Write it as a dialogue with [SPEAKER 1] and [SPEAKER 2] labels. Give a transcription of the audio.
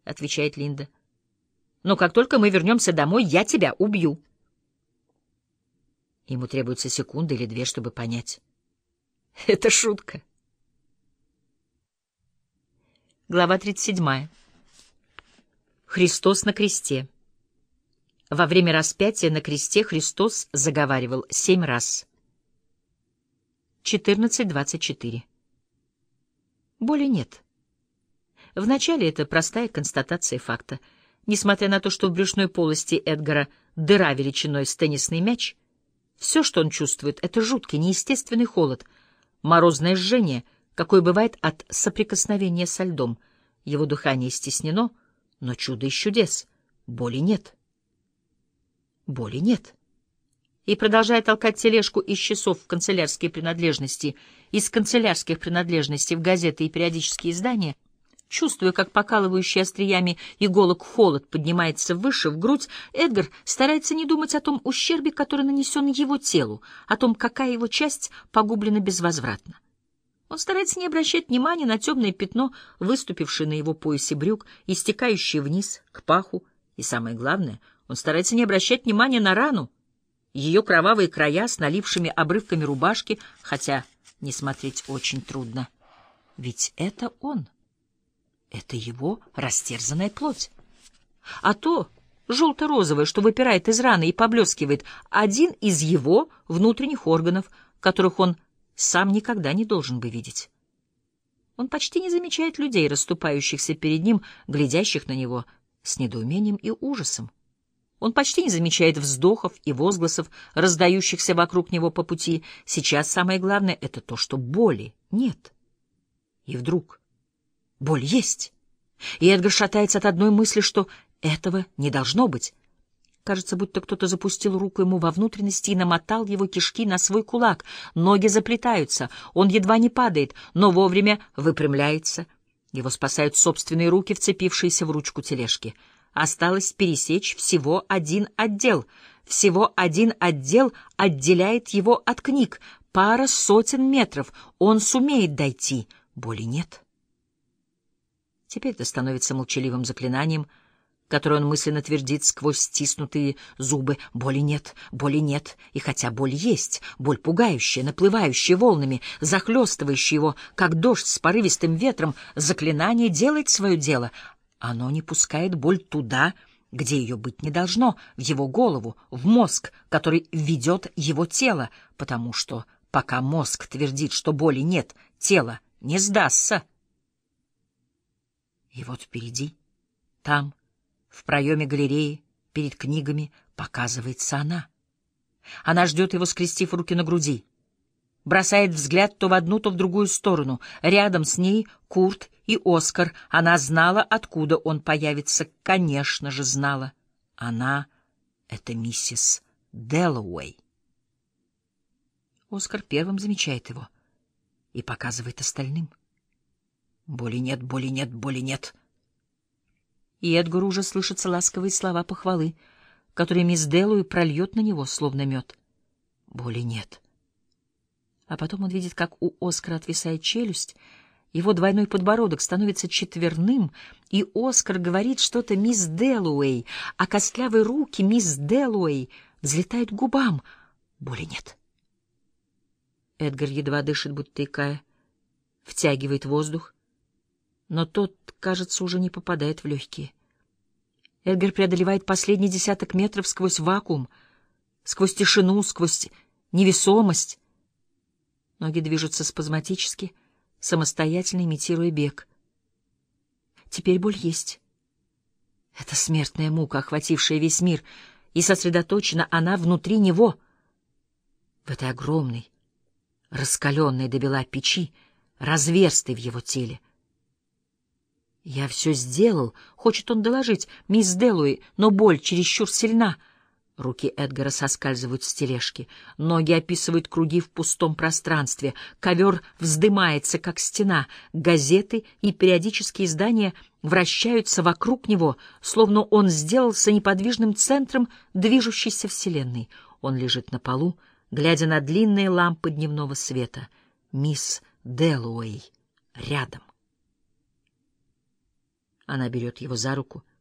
[SPEAKER 1] отвечает Линда. Но как только мы вернемся домой, я тебя убью. Ему требуется секунда или две, чтобы понять. Это шутка. Глава 37. Христос на кресте. Во время распятия на кресте Христос заговаривал 7 раз. 14:24. Боли нет. Вначале это простая констатация факта. Несмотря на то, что в брюшной полости Эдгара дыра величиной с теннисный мяч, все, что он чувствует, — это жуткий, неестественный холод, морозное жжение, какое бывает от соприкосновения со льдом. Его дыхание стеснено, но чудо из чудес. Боли нет. Боли нет. И, продолжая толкать тележку из часов в канцелярские принадлежности, из канцелярских принадлежностей в газеты и периодические издания, чувствуя, как покалывающий остриями иголок холод поднимается выше, в грудь, Эдгар старается не думать о том ущербе, который нанесен его телу, о том, какая его часть погублена безвозвратно. Он старается не обращать внимания на темное пятно, выступившее на его поясе брюк и стекающее вниз, к паху, и, самое главное, он старается не обращать внимания на рану, ее кровавые края с налившими обрывками рубашки, хотя не смотреть очень трудно. Ведь это он. Это его растерзанная плоть. А то желто-розовое, что выпирает из раны и поблескивает, один из его внутренних органов, которых он сам никогда не должен бы видеть. Он почти не замечает людей, расступающихся перед ним, глядящих на него с недоумением и ужасом. Он почти не замечает вздохов и возгласов, раздающихся вокруг него по пути. Сейчас самое главное — это то, что боли нет. И вдруг боль есть. И Эдгар шатается от одной мысли, что этого не должно быть. Кажется, будто кто-то запустил руку ему во внутренности и намотал его кишки на свой кулак. Ноги заплетаются, он едва не падает, но вовремя выпрямляется. Его спасают собственные руки, вцепившиеся в ручку тележки. Осталось пересечь всего один отдел. Всего один отдел отделяет его от книг. Пара сотен метров. Он сумеет дойти. Боли нет. Теперь это становится молчаливым заклинанием, которое он мысленно твердит сквозь стиснутые зубы. Боли нет, и хотя боль есть, боль пугающая, наплывающая волнами, захлестывающая его, как дождь с порывистым ветром, заклинание делает свое дело. Оно не пускает боль туда, где ее быть не должно, в его голову, в мозг, который ведет его тело, потому что пока мозг твердит, что боли нет, тело не сдастся. И вот впереди, там, в проеме галереи, перед книгами, показывается она. Она ждет его, скрестив руки на груди. Бросает взгляд то в одну, то в другую сторону. Рядом с ней Курт и Оскар. Она знала, откуда он появится. Конечно же, знала. Она — это миссис Дэллоуэй. Оскар первым замечает его и показывает остальным. Боли нет, боли нет, боли нет. И Эдгару уже слышатся ласковые слова похвалы, которые мисс Дэллоуэй прольет на него, словно мед. Боли нет. А потом он видит, как у Оскара отвисает челюсть, его двойной подбородок становится четверным, и Оскар говорит что-то мисс Дэллоуэй, а костлявые руки мисс Дэллоуэй взлетают к губам. Боли нет. Эдгар едва дышит, будто икая, втягивает воздух, но тот, кажется, уже не попадает в легкие. Эдгар преодолевает последний десяток метров сквозь вакуум, сквозь тишину, сквозь невесомость. Ноги движутся спазматически, самостоятельно имитируя бег. Теперь боль есть. Это смертная мука, охватившая весь мир, и сосредоточена она внутри него, в этой огромной, раскаленной до бела печи, разверстой в его теле. «Я все сделал», — хочет он доложить, мисс Дэллоуэй, но боль чересчур сильна. Руки Эдгара соскальзывают с тележки, ноги описывают круги в пустом пространстве, ковер вздымается, как стена, газеты и периодические издания вращаются вокруг него, словно он сделался неподвижным центром движущейся вселенной. Он лежит на полу, глядя на длинные лампы дневного света. Мисс Дэллоуэй рядом. Она берет его за руку.